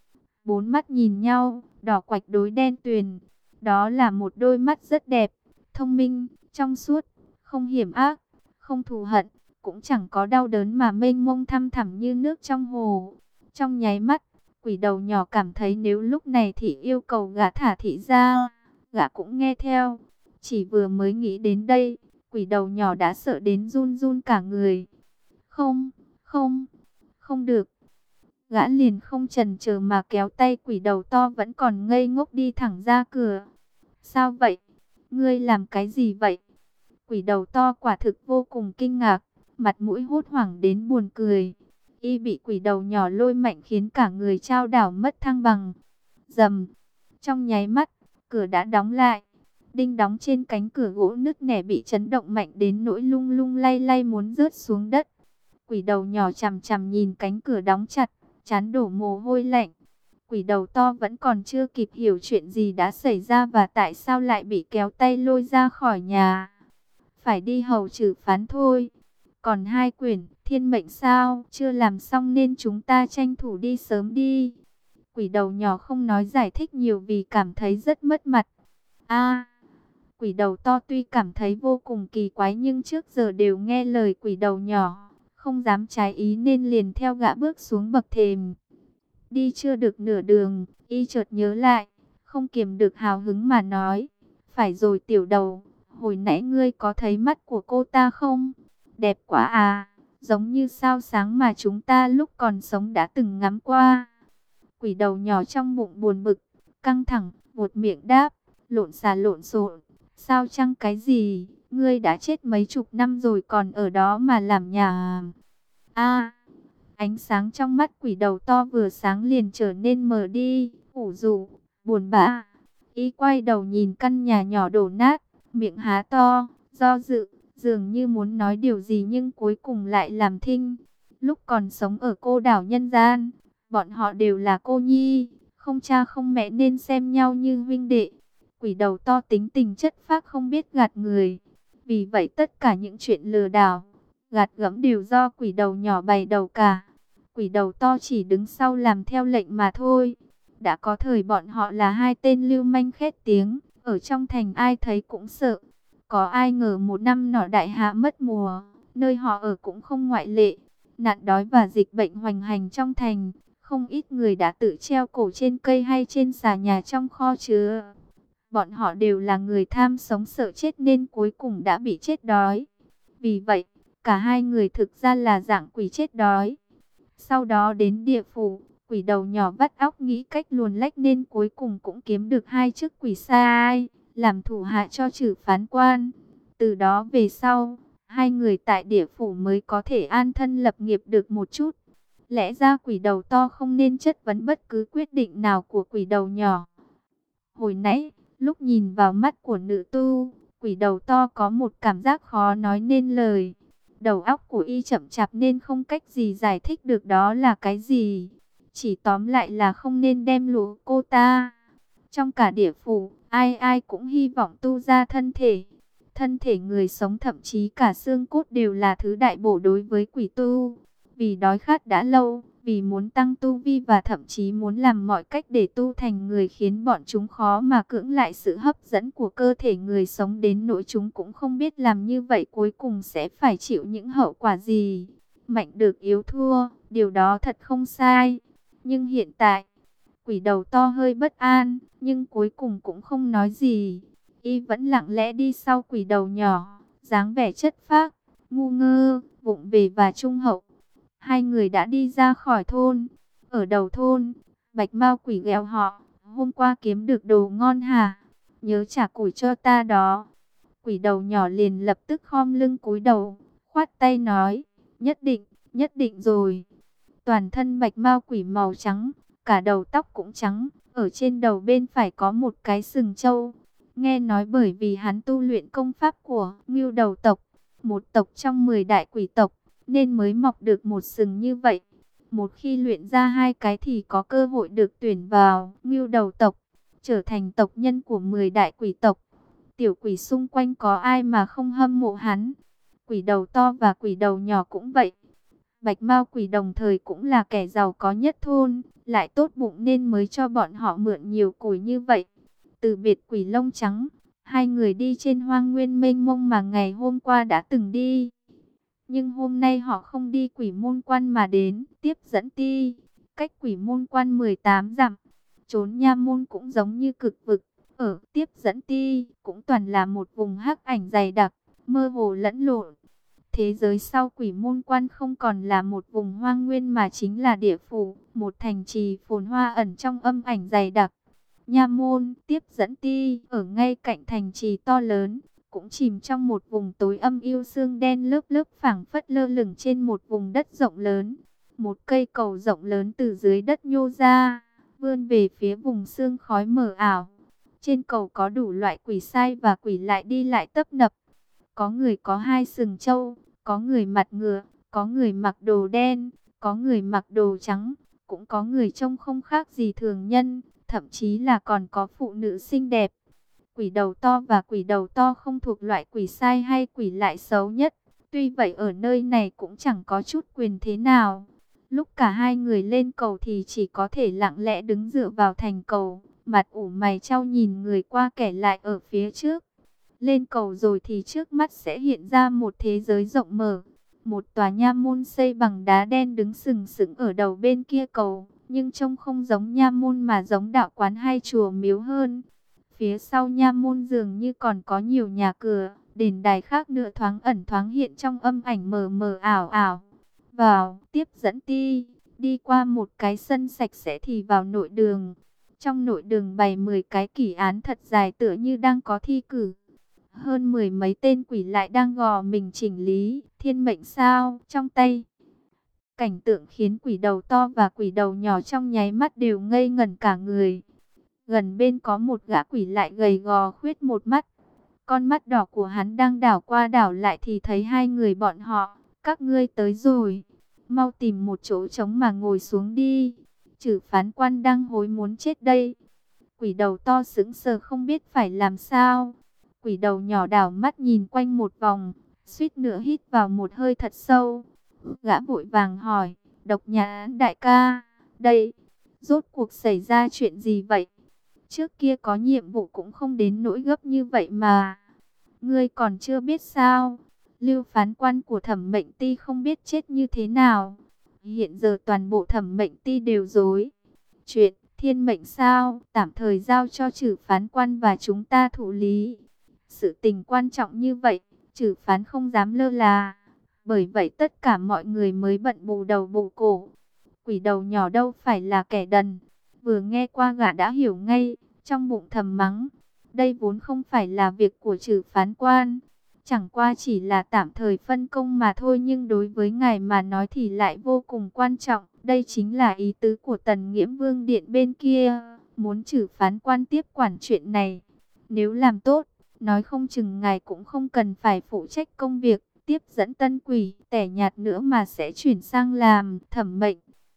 Bốn mắt nhìn nhau, đỏ quạch đối đen tuyền. Đó là một đôi mắt rất đẹp, thông minh, trong suốt, không hiểm ác, không thù hận, cũng chẳng có đau đớn mà mênh mông thăm thẳm như nước trong hồ. Trong nháy mắt, quỷ đầu nhỏ cảm thấy nếu lúc này thị yêu cầu gã thả thị ra, gã cũng nghe theo. Chỉ vừa mới nghĩ đến đây, quỷ đầu nhỏ đã sợ đến run run cả người. Không, không, không được. Gã liền không chần chờ mà kéo tay quỷ đầu to vẫn còn ngây ngốc đi thẳng ra cửa. Sao vậy? Ngươi làm cái gì vậy? Quỷ đầu to quả thực vô cùng kinh ngạc, mặt mũi hốt hoảng đến buồn cười. Y bị quỷ đầu nhỏ lôi mạnh khiến cả người chao đảo mất thăng bằng. Rầm, trong nháy mắt, cửa đã đóng lại. Đinh đóng trên cánh cửa gỗ nứt nẻ bị chấn động mạnh đến nỗi lung lung lay lay muốn rớt xuống đất. Quỷ đầu nhỏ chằm chằm nhìn cánh cửa đóng chặt, trán đổ mồ hôi lạnh. Quỷ đầu to vẫn còn chưa kịp hiểu chuyện gì đã xảy ra và tại sao lại bị kéo tay lôi ra khỏi nhà. Phải đi hầu trừ phán thôi. Còn 2 quyển thiên mệnh sao chưa làm xong nên chúng ta tranh thủ đi sớm đi. Quỷ đầu nhỏ không nói giải thích nhiều vì cảm thấy rất mất mặt. Quỷ đầu to tuy cảm thấy vô cùng kỳ quái nhưng trước giờ đều nghe lời quỷ đầu nhỏ, không dám trái ý nên liền theo gã bước xuống bậc thềm. Đi chưa được nửa đường, y chợt nhớ lại, không kiềm được hào hứng mà nói, phải rồi tiểu đầu, hồi nãy ngươi có thấy mắt của cô ta không? Đẹp quá à, giống như sao sáng mà chúng ta lúc còn sống đã từng ngắm qua. Quỷ đầu nhỏ trong bụng buồn bực, căng thẳng, buột miệng đáp, lộn xà lộn xộn, sao chăng cái gì, ngươi đã chết mấy chục năm rồi còn ở đó mà làm nhà. Ánh sáng trong mắt quỷ đầu to vừa sáng liền trở nên mờ đi, ủ rũ, buồn bã. Y quay đầu nhìn căn nhà nhỏ đổ nát, miệng há to, do dự, dường như muốn nói điều gì nhưng cuối cùng lại làm thinh. Lúc còn sống ở cô đảo nhân gian, bọn họ đều là cô nhi, không cha không mẹ nên xem nhau như huynh đệ. Quỷ đầu to tính tình chất phác không biết gạt người. Vì vậy tất cả những chuyện lừa đảo, gạt gẫm đều do quỷ đầu nhỏ bày đầu cả. Quỷ đầu to chỉ đứng sau làm theo lệnh mà thôi. Đã có thời bọn họ là 2 tên lưu manh khét tiếng, ở trong thành ai thấy cũng sợ. Có ai ngờ một năm nọ đại hạ mất mùa, nơi họ ở cũng không ngoại lệ. Nạn đói và dịch bệnh hoành hành trong thành, không ít người đã tự treo cổ trên cây hay trên xà nhà trong kho chứa. Bọn họ đều là người tham sống sợ chết nên cuối cùng đã bị chết đói. Vì vậy, cả 2 người thực ra là dạng quỷ chết đói. Sau đó đến địa phủ, quỷ đầu nhỏ vắt óc nghĩ cách luồn lách nên cuối cùng cũng kiếm được 2 chức quỷ sai, làm thủ hạ cho Trử phán quan. Từ đó về sau, 2 người tại địa phủ mới có thể an thân lập nghiệp được một chút. Lẽ ra quỷ đầu to không nên chất vấn bất cứ quyết định nào của quỷ đầu nhỏ. Hồi nãy, lúc nhìn vào mắt của nữ tu, quỷ đầu to có một cảm giác khó nói nên lời. Đầu óc của y chậm chạp nên không cách gì giải thích được đó là cái gì. Chỉ tóm lại là không nên đem lũ cô ta. Trong cả địa phủ, ai ai cũng hy vọng tu ra thân thể. Thân thể người sống thậm chí cả xương cốt đều là thứ đại bổ đối với quỷ tu. Vì đói khát đã lâu, vì muốn tăng tu vi và thậm chí muốn làm mọi cách để tu thành người khiến bọn chúng khó mà cưỡng lại sự hấp dẫn của cơ thể người sống đến nỗi chúng cũng không biết làm như vậy cuối cùng sẽ phải chịu những hậu quả gì. Mạnh được yếu thua, điều đó thật không sai. Nhưng hiện tại, quỷ đầu to hơi bất an, nhưng cuối cùng cũng không nói gì. Y vẫn lặng lẽ đi sau quỷ đầu nhỏ, dáng vẻ chất phác, ngu ngơ, vụng về và trung hậu. 2 người đã đi ra khỏi thôn. Ở đầu thôn, Bạch Mao quỷ ghẹo họ, hôm qua kiếm được đồ ngon hả? Nhớ trả củi cho ta đó. Quỷ đầu nhỏ liền lập tức khom lưng cúi đầu, khoát tay nói, nhất định rồi. Toàn thân Bạch Mao quỷ màu trắng, cả đầu tóc cũng trắng, ở trên đầu bên phải có một cái sừng trâu. Nghe nói bởi vì hắn tu luyện công pháp của Ngưu Đầu tộc, một tộc trong 10 đại quỷ tộc, nên mới mọc được một sừng như vậy. Một khi luyện ra 2 cái thì có cơ hội được tuyển vào Ngưu Đầu tộc, trở thành tộc nhân của 10 đại quỷ tộc. Tiểu quỷ xung quanh có ai mà không hâm mộ hắn. Quỷ đầu to và quỷ đầu nhỏ cũng vậy. Bạch Mao quỷ đồng thời cũng là kẻ giàu có nhất thôn, lại tốt bụng nên mới cho bọn họ mượn nhiều củi như vậy. Từ biệt quỷ lông trắng, 2 người đi trên hoang nguyên mênh mông mà ngày hôm qua đã từng đi. Nhưng hôm nay họ không đi quỷ môn quan mà đến tiếp dẫn ti, cách quỷ môn quan 18 dặm. Trốn nha môn cũng giống như cực vực, ở tiếp dẫn ti cũng toàn là một vùng hắc ảnh dày đặc, mơ hồ lẫn lộn. Thế giới sau quỷ môn quan không còn là một vùng hoang nguyên mà chính là địa phủ, một thành trì phồn hoa ẩn trong âm ảnh dày đặc. Nha môn, tiếp dẫn ti, ở ngay cạnh thành trì to lớn, cũng chìm trong một vùng tối âm u sương đen lớp lớp phảng phất lơ lửng trên một vùng đất rộng lớn. Một cây cầu rộng lớn từ dưới đất nhô ra, vươn về phía vùng sương khói mờ ảo. Trên cầu có đủ loại quỷ sai và quỷ lại đi lại tấp nập. Có người có 2 sừng trâu, có người mặt ngựa, có người mặc đồ đen, có người mặc đồ trắng, cũng có người trông không khác gì thường nhân, thậm chí là còn có phụ nữ xinh đẹp. Quỷ đầu to và quỷ đầu to không thuộc loại quỷ sai hay quỷ lại xấu nhất. Tuy vậy ở nơi này cũng chẳng có chút quyền thế nào. Lúc cả hai người lên cầu thì chỉ có thể lặng lẽ đứng dựa vào thành cầu, mặt ủ mày chau nhìn người qua kẻ lại ở phía trước. Lên cầu rồi thì trước mắt sẽ hiện ra một thế giới rộng mở. Một tòa nha môn xây bằng đá đen đứng sừng sững ở đầu bên kia cầu, nhưng trông không giống nha môn mà giống đạo quán hay chùa miếu hơn. Phía sau nha môn dường như còn có nhiều nhà cửa, đền đài khác nữa thoáng ẩn thoáng hiện trong âm ảnh mờ mờ ảo ảo. Vào, tiếp dẫn đi qua một cái sân sạch sẽ thì vào nội đường. Trong nội đường bày 10 cái kỷ án thật dài tựa như đang có thi cử. Hơn 10 mấy tên quỷ lại đang gò mình chỉnh lý, thiên mệnh sao trong tay. Cảnh tượng khiến quỷ đầu to và quỷ đầu nhỏ trong nháy mắt đều ngây ngẩn cả người. Gần bên có một gã quỷ lại gầy gò khuyết một mắt. Con mắt đỏ của hắn đang đảo qua đảo lại thì thấy hai người bọn họ. Các ngươi tới rồi. Mau tìm một chỗ trống mà ngồi xuống đi. Chử phán quan đang hối muốn chết đây. Quỷ đầu to sững sờ không biết phải làm sao. Quỷ đầu nhỏ đảo mắt nhìn quanh một vòng. Suýt nữa hít vào một hơi thật sâu. Gã vội vàng hỏi. Độc Nhãn đại ca, đây, rốt cuộc xảy ra chuyện gì vậy? Trước kia có nhiệm vụ cũng không đến nỗi gấp như vậy mà. Ngươi còn chưa biết sao? Lưu phán quan của Thẩm Mệnh Ty không biết chết như thế nào. Hiện giờ toàn bộ Thẩm Mệnh Ty đều rối. Chuyện thiên mệnh sao? Tạm thời giao cho Chử phán quan và chúng ta thụ lý. Sự tình quan trọng như vậy, Chử phán không dám lơ là. Bởi vậy tất cả mọi người mới bận bù đầu bù cổ. Quỷ đầu nhỏ đâu phải là kẻ đần. Vừa nghe qua gã đã hiểu ngay, trong bụng thầm mắng. Đây vốn không phải là việc của Chử phán quan. Chẳng qua chỉ là tạm thời phân công mà thôi, nhưng đối với ngài mà nói thì lại vô cùng quan trọng. Đây chính là ý tứ của Tần Nghiễm Vương Điện bên kia. Muốn Chử phán quan tiếp quản chuyện này. Nếu làm tốt, nói không chừng ngài cũng không cần phải phụ trách công việc tiếp dẫn tân quỷ, tẻ nhạt nữa mà sẽ chuyển sang làm Thẩm Mệnh.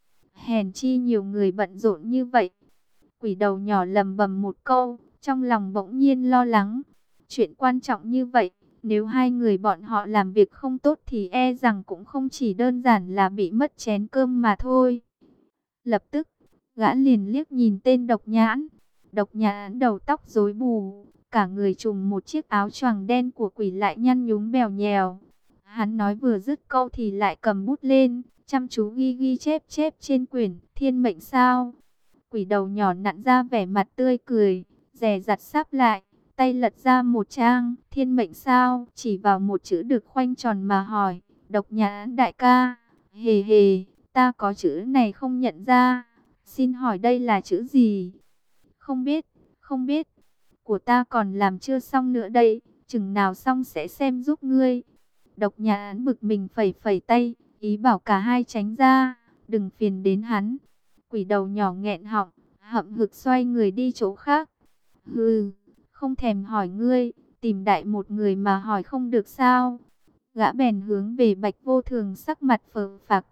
Hèn chi nhiều người bận rộn như vậy. Quỷ đầu nhỏ lầm bầm một câu, trong lòng bỗng nhiên lo lắng. Chuyện quan trọng như vậy, nếu hai người bọn họ làm việc không tốt thì e rằng cũng không chỉ đơn giản là bị mất chén cơm mà thôi. Lập tức, gã liền liếc nhìn tên Độc Nhãn. Độc Nhãn đầu tóc rối bù, cả người trùm một chiếc áo choàng đen của quỷ lại nhăn nhúm bèo nhèo. Hắn nói vừa dứt câu thì lại cầm bút lên, chăm chú ghi ghi chép chép trên quyển thiên mệnh sao. Quỷ đầu nhỏ nặn ra vẻ mặt tươi cười, dè dặt sắp lại, tay lật ra một trang thiên mệnh sao, chỉ vào một chữ được khoanh tròn mà hỏi. Độc Nhãn đại ca, hề hề, ta có chữ này không nhận ra, xin hỏi đây là chữ gì? Không biết, không biết, của ta còn làm chưa xong nữa đây, chừng nào xong sẽ xem giúp ngươi. Độc Nhãn bực mình phẩy phẩy tay, ý bảo cả hai tránh ra, đừng phiền đến hắn. Quỷ đầu nhỏ nghẹn họng, hậm hực xoay người đi chỗ khác. Hừ, không thèm hỏi ngươi, tìm đại một người mà hỏi không được sao? Gã bèn hướng về Bạch Vô Thường sắc mặt phờ phạc.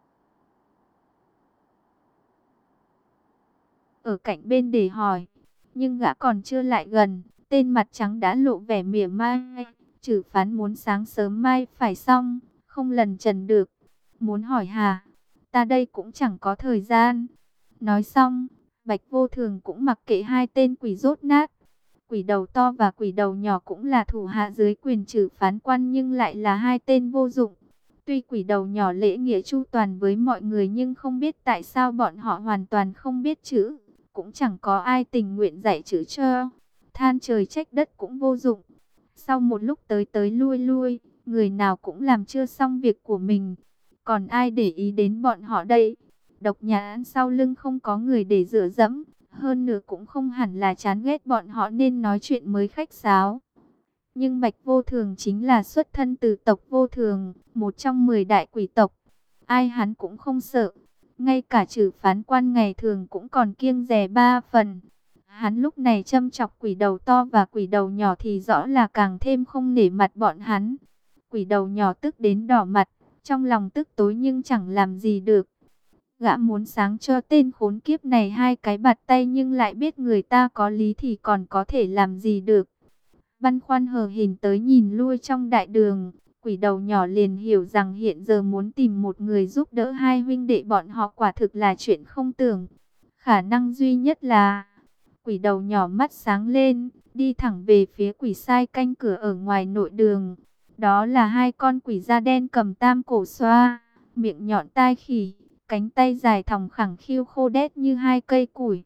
Ở cạnh bên để hỏi, nhưng gã còn chưa lại gần, tên mặt trắng đã lộ vẻ mỉa mai. Chử phán muốn sáng sớm mai phải xong, không lần trần được. Muốn hỏi hả? Ta đây cũng chẳng có thời gian. Nói xong, Bạch Vô Thường cũng mặc kệ hai tên quỷ rốt nát. Quỷ đầu to và quỷ đầu nhỏ cũng là thủ hạ dưới quyền Chử phán quan nhưng lại là hai tên vô dụng. Tuy quỷ đầu nhỏ lễ nghĩa chu toàn với mọi người nhưng không biết tại sao bọn họ hoàn toàn không biết chữ. Cũng chẳng có ai tình nguyện dạy chữ cho. Than trời trách đất cũng vô dụng. Sau một lúc tới tới lui lui, người nào cũng làm chưa xong việc của mình. Còn ai để ý đến bọn họ đây? Độc Nhãn sau lưng không có người để dựa dẫm. Hơn nữa cũng không hẳn là chán ghét bọn họ nên nói chuyện mới khách sáo. Nhưng Bạch Vô Thường chính là xuất thân từ tộc Vô Thường, một trong 10 đại quỷ tộc. Ai hắn cũng không sợ. Ngay cả Chử phán quan ngày thường cũng còn kiêng dè 3 phần. Hắn lúc này châm chọc quỷ đầu to và quỷ đầu nhỏ thì rõ là càng thêm không nể mặt bọn hắn. Quỷ đầu nhỏ tức đến đỏ mặt, trong lòng tức tối nhưng chẳng làm gì được. Gã muốn sáng cho tên khốn kiếp này hai cái bạt tay, nhưng lại biết người ta có lý thì còn có thể làm gì được. Băn khoăn hờ hhình tới nhìn lui trong đại đường, quỷ đầu nhỏ liền hiểu rằng hiện giờ muốn tìm một người giúp đỡ hai huynh đệ bọn họ quả thực là chuyện không tưởng. Khả năng duy nhất là... Quỷ đầu nhỏ mắt sáng lên, đi thẳng về phía quỷ sai canh cửa ở ngoài nội đường. Đó là hai con quỷ da đen cầm tam cổ xoa, miệng nhọn tai khỉ, cánh tay dài thòng khẳng khiu khô đét như hai cây củi.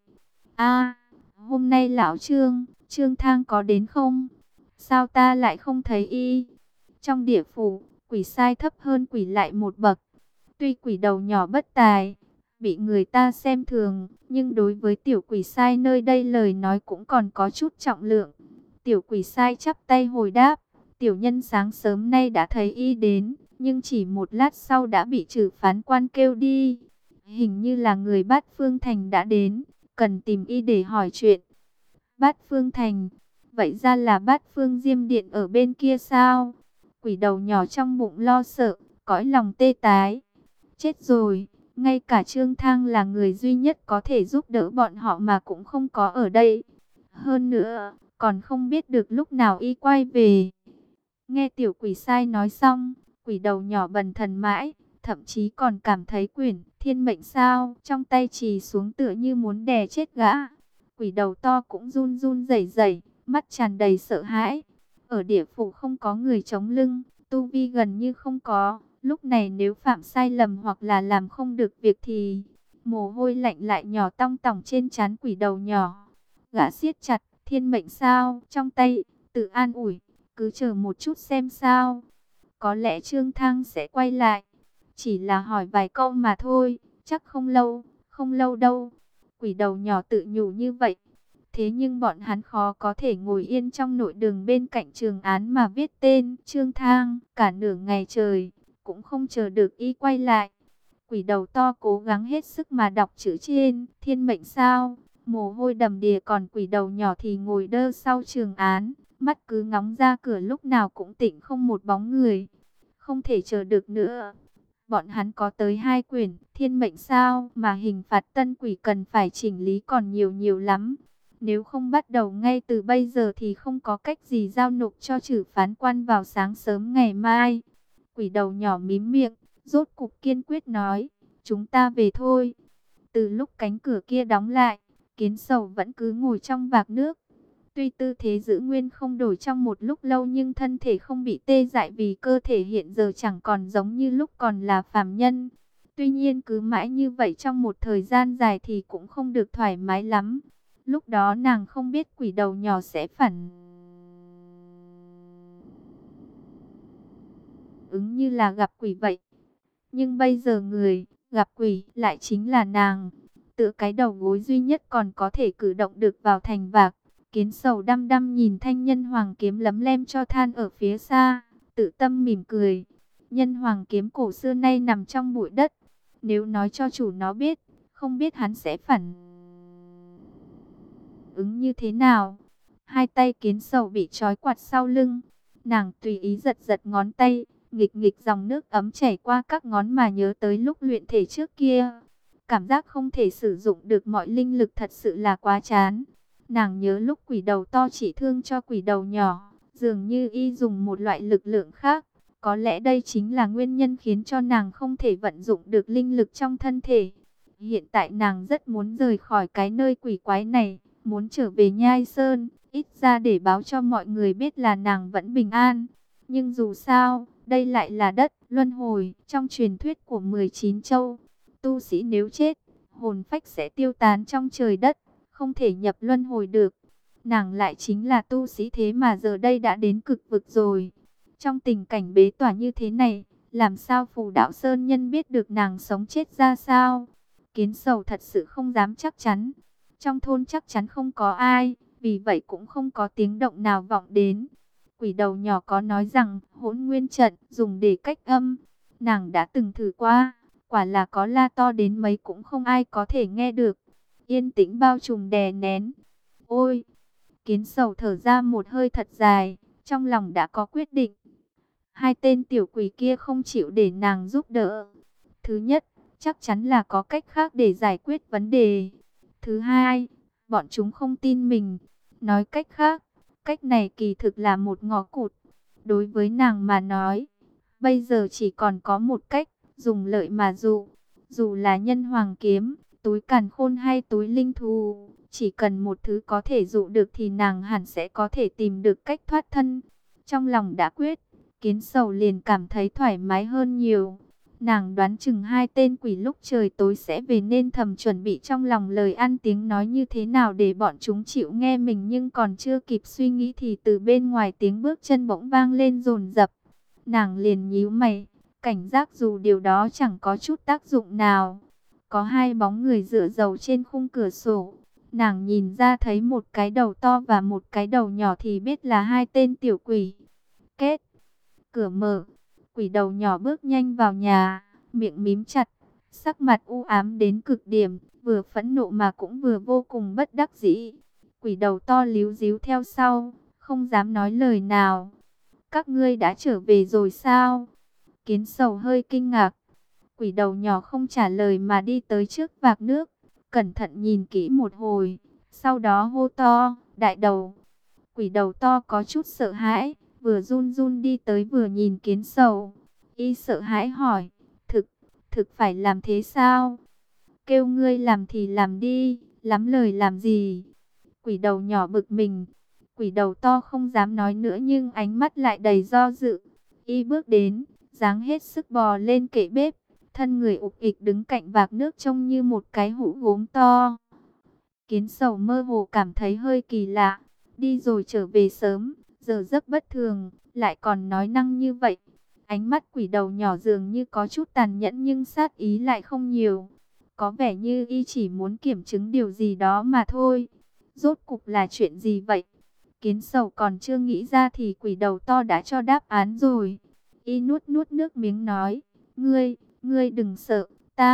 A, hôm nay lão Trương Thang có đến không? Sao ta lại không thấy y? Trong địa phủ, quỷ sai thấp hơn quỷ lại một bậc. Tuy quỷ đầu nhỏ bất tài, bị người ta xem thường, nhưng đối với tiểu quỷ sai nơi đây lời nói cũng còn có chút trọng lượng. Tiểu quỷ sai chắp tay hồi đáp, tiểu nhân sáng sớm nay đã thấy y đến, nhưng chỉ một lát sau đã bị trừ phán quan kêu đi. Hình như là người Bát Phương Thành đã đến, cần tìm y để hỏi chuyện. Bát Phương Thành, vậy ra là Bát Phương Diêm Điện ở bên kia sao? Quỷ đầu nhỏ trong bụng lo sợ, cõi lòng tê tái. Chết rồi, ngay cả Trương Thang là người duy nhất có thể giúp đỡ bọn họ mà cũng không có ở đây. Hơn nữa, còn không biết được lúc nào y quay về. Nghe tiểu quỷ sai nói xong, quỷ đầu nhỏ bần thần mãi, thậm chí còn cảm thấy quyển thiên mệnh sao trong tay chì xuống tựa như muốn đè chết gã. Quỷ đầu to cũng run run rẩy rẩy, mắt tràn đầy sợ hãi. Ở địa phủ không có người chống lưng, tu vi gần như không có. Lúc này nếu phạm sai lầm hoặc là làm không được việc thì mồ hôi lạnh lại nhỏ tong tỏng trên trán quỷ đầu nhỏ. Gã siết chặt thiên mệnh sao trong tay, tự an ủi, cứ chờ một chút xem sao. Có lẽ Trương Thang sẽ quay lại, chỉ là hỏi vài câu mà thôi, chắc không lâu đâu. Quỷ đầu nhỏ tự nhủ như vậy. Thế nhưng bọn hắn khó có thể ngồi yên trong nội đường bên cạnh trường án mà viết tên Trương Thang cả nửa ngày trời, cũng không chờ được y quay lại. Quỷ đầu to cố gắng hết sức mà đọc chữ trên thiên mệnh sao, mồ hôi đầm đìa, còn quỷ đầu nhỏ thì ngồi đơ sau trường án, mắt cứ ngóng ra cửa lúc nào cũng tỉnh không một bóng người. Không thể chờ được nữa. Bọn hắn có tới 2 quyển thiên mệnh sao mà hình phạt tân quỷ cần phải chỉnh lý còn nhiều lắm. Nếu không bắt đầu ngay từ bây giờ thì không có cách gì giao nộp cho trừ phán quan vào sáng sớm ngày mai. Quỷ đầu nhỏ mím miệng, rốt cục kiên quyết nói, chúng ta về thôi. Từ lúc cánh cửa kia đóng lại, Kiến Sầu vẫn cứ ngồi trong vạc nước. Tuy tư thế giữ nguyên không đổi trong một lúc lâu, nhưng thân thể không bị tê dại vì cơ thể hiện giờ chẳng còn giống như lúc còn là phàm nhân. Tuy nhiên cứ mãi như vậy trong một thời gian dài thì cũng không được thoải mái lắm. Lúc đó nàng không biết quỷ đầu nhỏ sẽ phản ứng như là gặp quỷ vậy. Nhưng bây giờ người gặp quỷ lại chính là nàng. Tựa cái đầu gối duy nhất còn có thể cử động được vào thành vạc. Kiến Sầu đăm đăm nhìn thanh nhân hoàng kiếm lấm lem cho than ở phía xa, tự tâm mỉm cười. Nhân hoàng kiếm cổ xưa nay nằm trong bụi đất. Nếu nói cho chủ nó biết, không biết hắn sẽ phản ứng như thế nào. Hai tay Kiến Sầu bị trói quạt sau lưng. Nàng tùy ý giật giật ngón tay, nghịch nghịch dòng nước ấm chảy qua các ngón mà nhớ tới lúc luyện thể trước kia. Cảm giác không thể sử dụng được mọi linh lực thật sự là quá chán. Nàng nhớ lúc quỷ đầu to chỉ thương cho quỷ đầu nhỏ, dường như y dùng một loại lực lượng khác. Có lẽ đây chính là nguyên nhân khiến cho nàng không thể vận dụng được linh lực trong thân thể. Hiện tại nàng rất muốn rời khỏi cái nơi quỷ quái này, muốn trở về Nhai Sơn, ít ra để báo cho mọi người biết là nàng vẫn bình an. Nhưng dù sao, đây lại là đất luân hồi trong truyền thuyết của 19 châu. Tu sĩ nếu chết, hồn phách sẽ tiêu tán trong trời đất, không thể nhập luân hồi được. Nàng lại chính là tu sĩ thế mà giờ đây đã đến cực vực rồi. Trong tình cảnh bế tỏa như thế này, làm sao Phù Đạo Sơn Nhân biết được nàng sống chết ra sao? Kiến Sầu thật sự không dám chắc chắn. Trong thôn chắc chắn không có ai, vì vậy cũng không có tiếng động nào vọng đến. Quỷ đầu nhỏ có nói rằng Hỗn Nguyên trận dùng để cách âm. Nàng đã từng thử qua, quả là có la to đến mấy cũng không ai có thể nghe được. Yên tĩnh bao trùm đè nén. Ôi! Kiến Sầu thở ra một hơi thật dài, trong lòng đã có quyết định. Hai tên tiểu quỷ kia không chịu để nàng giúp đỡ. Thứ nhất, chắc chắn là có cách khác để giải quyết vấn đề. Thứ hai, bọn chúng không tin mình. Nói cách khác, cách này kỳ thực là một ngõ cụt. Đối với nàng mà nói, bây giờ chỉ còn có một cách, dùng lợi mà dụ. Dù là nhân hoàng kiếm, túi càn khôn hay túi linh thú, chỉ cần một thứ có thể dụ được thì nàng hẳn sẽ có thể tìm được cách thoát thân. Trong lòng đã quyết, Kiến Sầu liền cảm thấy thoải mái hơn nhiều. Nàng đoán chừng hai tên quỷ lúc trời tối sẽ về nên thầm chuẩn bị trong lòng lời ăn tiếng nói như thế nào để bọn chúng chịu nghe mình, nhưng còn chưa kịp suy nghĩ thì từ bên ngoài tiếng bước chân bỗng vang lên dồn dập. Nàng liền nhíu mày, cảnh giác dù điều đó chẳng có chút tác dụng nào. Có hai bóng người dựa dầu trên khung cửa sổ. Nàng nhìn ra thấy một cái đầu to và một cái đầu nhỏ thì biết là hai tên tiểu quỷ. Kết, cửa mở, quỷ đầu nhỏ bước nhanh vào nhà, miệng mím chặt, sắc mặt u ám đến cực điểm, vừa phẫn nộ mà cũng vừa vô cùng bất đắc dĩ. Quỷ đầu to líu díu theo sau, không dám nói lời nào. Các ngươi đã trở về rồi sao? Kiến Sầu hơi kinh ngạc. Quỷ đầu nhỏ không trả lời mà đi tới trước vạc nước, cẩn thận nhìn kỹ một hồi, sau đó hô to, đại đầu. Quỷ đầu to có chút sợ hãi, vừa run run đi tới vừa nhìn Kiến Sầu. Y sợ hãi hỏi, thực phải làm thế sao? Kêu ngươi làm thì làm đi, lắm lời làm gì? Quỷ đầu nhỏ bực mình. Quỷ đầu to không dám nói nữa nhưng ánh mắt lại đầy do dự. Y bước đến, dáng hết sức bò lên kệ bếp, thân người ục ịch đứng cạnh vạc nước trông như một cái hũ gốm to. Kiến Sầu mơ hồ cảm thấy hơi kỳ lạ, đi rồi trở về sớm, giờ giấc bất thường, lại còn nói năng như vậy. Ánh mắt quỷ đầu nhỏ dường như có chút tàn nhẫn nhưng sát ý lại không nhiều. Có vẻ như y chỉ muốn kiểm chứng điều gì đó mà thôi. Rốt cục là chuyện gì vậy? Kiến Sầu còn chưa nghĩ ra thì quỷ đầu to đã cho đáp án rồi. Y nuốt nuốt nước miếng nói, ngươi đừng sợ,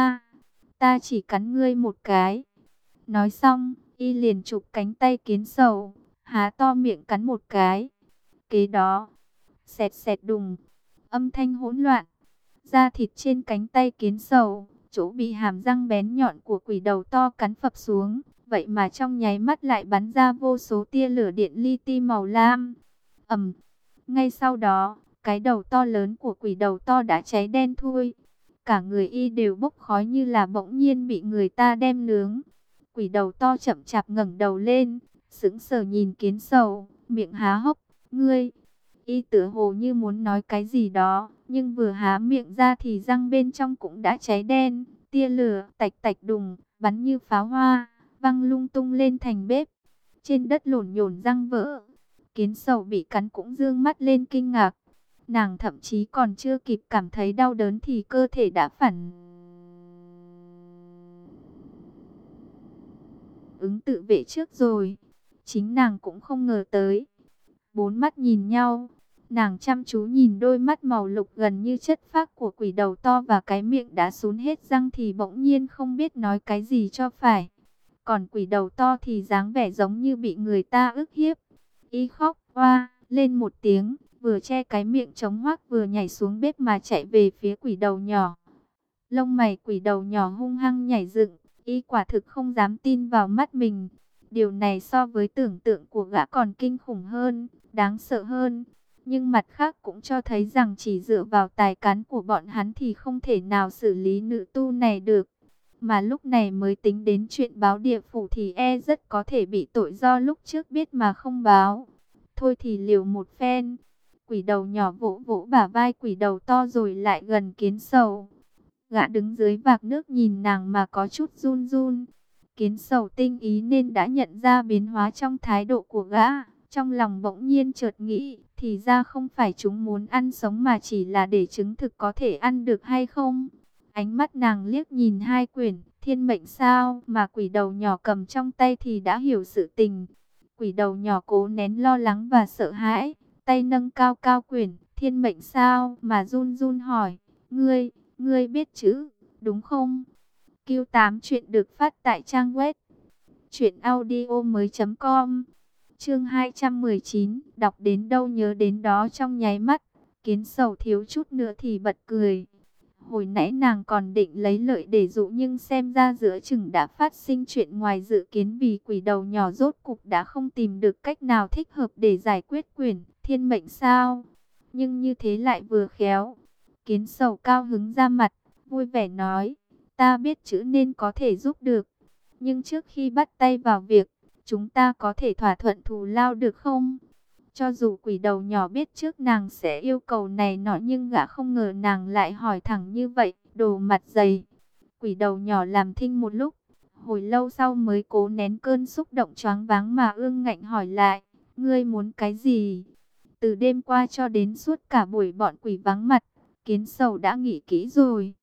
ta chỉ cắn ngươi một cái. Nói xong, y liền chụp cánh tay Kiến Sầu, há to miệng cắn một cái. Kế đó, xẹt xẹt đùng, âm thanh hỗn loạn. Da thịt trên cánh tay Kiến Sầu, chỗ bị hàm răng bén nhọn của quỷ đầu to cắn phập xuống, vậy mà trong nháy mắt lại bắn ra vô số tia lửa điện li ti màu lam. Ầm, ngay sau đó, cái đầu to lớn của quỷ đầu to đã cháy đen thui. Cả người y đều bốc khói như là bỗng nhiên bị người ta đem nướng. Quỷ đầu to chậm chạp ngẩng đầu lên, sững sờ nhìn Kiến Sầu, miệng há hốc. Ngươi, y tựa hồ như muốn nói cái gì đó, nhưng vừa há miệng ra thì răng bên trong cũng đã cháy đen. Tia lửa tạch tạch đùng, bắn như pháo hoa, văng lung tung lên thành bếp. Trên đất lổn nhổn răng vỡ. Kiến Sầu bị cắn cũng dương mắt lên kinh ngạc. Nàng thậm chí còn chưa kịp cảm thấy đau đớn thì cơ thể đã phản ứng tự vệ trước rồi. Chính nàng cũng không ngờ tới. Bốn mắt nhìn nhau. Nàng chăm chú nhìn đôi mắt màu lục gần như chất phác của quỷ đầu to và cái miệng đã sún hết răng thì bỗng nhiên không biết nói cái gì cho phải. Còn quỷ đầu to thì dáng vẻ giống như bị người ta ức hiếp. Y khóc oa lên một tiếng, vừa che cái miệng trống hoác vừa nhảy xuống bếp mà chạy về phía quỷ đầu nhỏ. Lông mày quỷ đầu nhỏ hung hăng nhảy dựng, y quả thực không dám tin vào mắt mình. Điều này so với tưởng tượng của gã còn kinh khủng hơn, đáng sợ hơn. Nhưng mặt khác cũng cho thấy rằng chỉ dựa vào tài cán của bọn hắn thì không thể nào xử lý nữ tu này được. Mà lúc này mới tính đến chuyện báo địa phủ thì e rất có thể bị tội do lúc trước biết mà không báo. Thôi thì liều một phen. Quỷ đầu nhỏ vỗ vỗ bả vai quỷ đầu to rồi lại gần Kiến Sầu. Gã đứng dưới vạc nước nhìn nàng mà có chút run run. Kiến Sầu tinh ý nên đã nhận ra biến hóa trong thái độ của gã. Trong lòng bỗng nhiên chợt nghĩ, thì ra không phải chúng muốn ăn sống mà chỉ là để chứng thực có thể ăn được hay không. Ánh mắt nàng liếc nhìn hai quyển thiên mệnh sao mà quỷ đầu nhỏ cầm trong tay thì đã hiểu sự tình. Quỷ đầu nhỏ cố nén lo lắng và sợ hãi, tay nâng cao cao quyển thiên mệnh sao mà run run hỏi, ngươi biết chữ, đúng không? Q8 chuyện được phát tại trang web truyệnaudiomoi.com. Chương 219, đọc đến đâu nhớ đến đó. Trong nháy mắt, Kiến Sầu thiếu chút nữa thì bật cười. Hồi nãy nàng còn định lấy lợi để dụ, nhưng xem ra giữa chừng đã phát sinh chuyện ngoài dự kiến, vì quỷ đầu nhỏ rốt cục đã không tìm được cách nào thích hợp để giải quyết quyển thiên mệnh sao. Nhưng như thế lại vừa khéo. Kiến Sầu cao hứng ra mặt, vui vẻ nói, ta biết chữ nên có thể giúp được. Nhưng trước khi bắt tay vào việc, chúng ta có thể thỏa thuận thù lao được không? Cho dù quỷ đầu nhỏ biết trước nàng sẽ yêu cầu này nọ, nhưng gã không ngờ nàng lại hỏi thẳng như vậy, đồ mặt dày. Quỷ đầu nhỏ làm thinh một lúc, hồi lâu sau mới cố nén cơn xúc động choáng váng mà ương ngạnh hỏi lại, ngươi muốn cái gì? Từ đêm qua cho đến suốt cả buổi bọn quỷ vắng mặt, Kiến Sầu đã nghĩ kỹ rồi.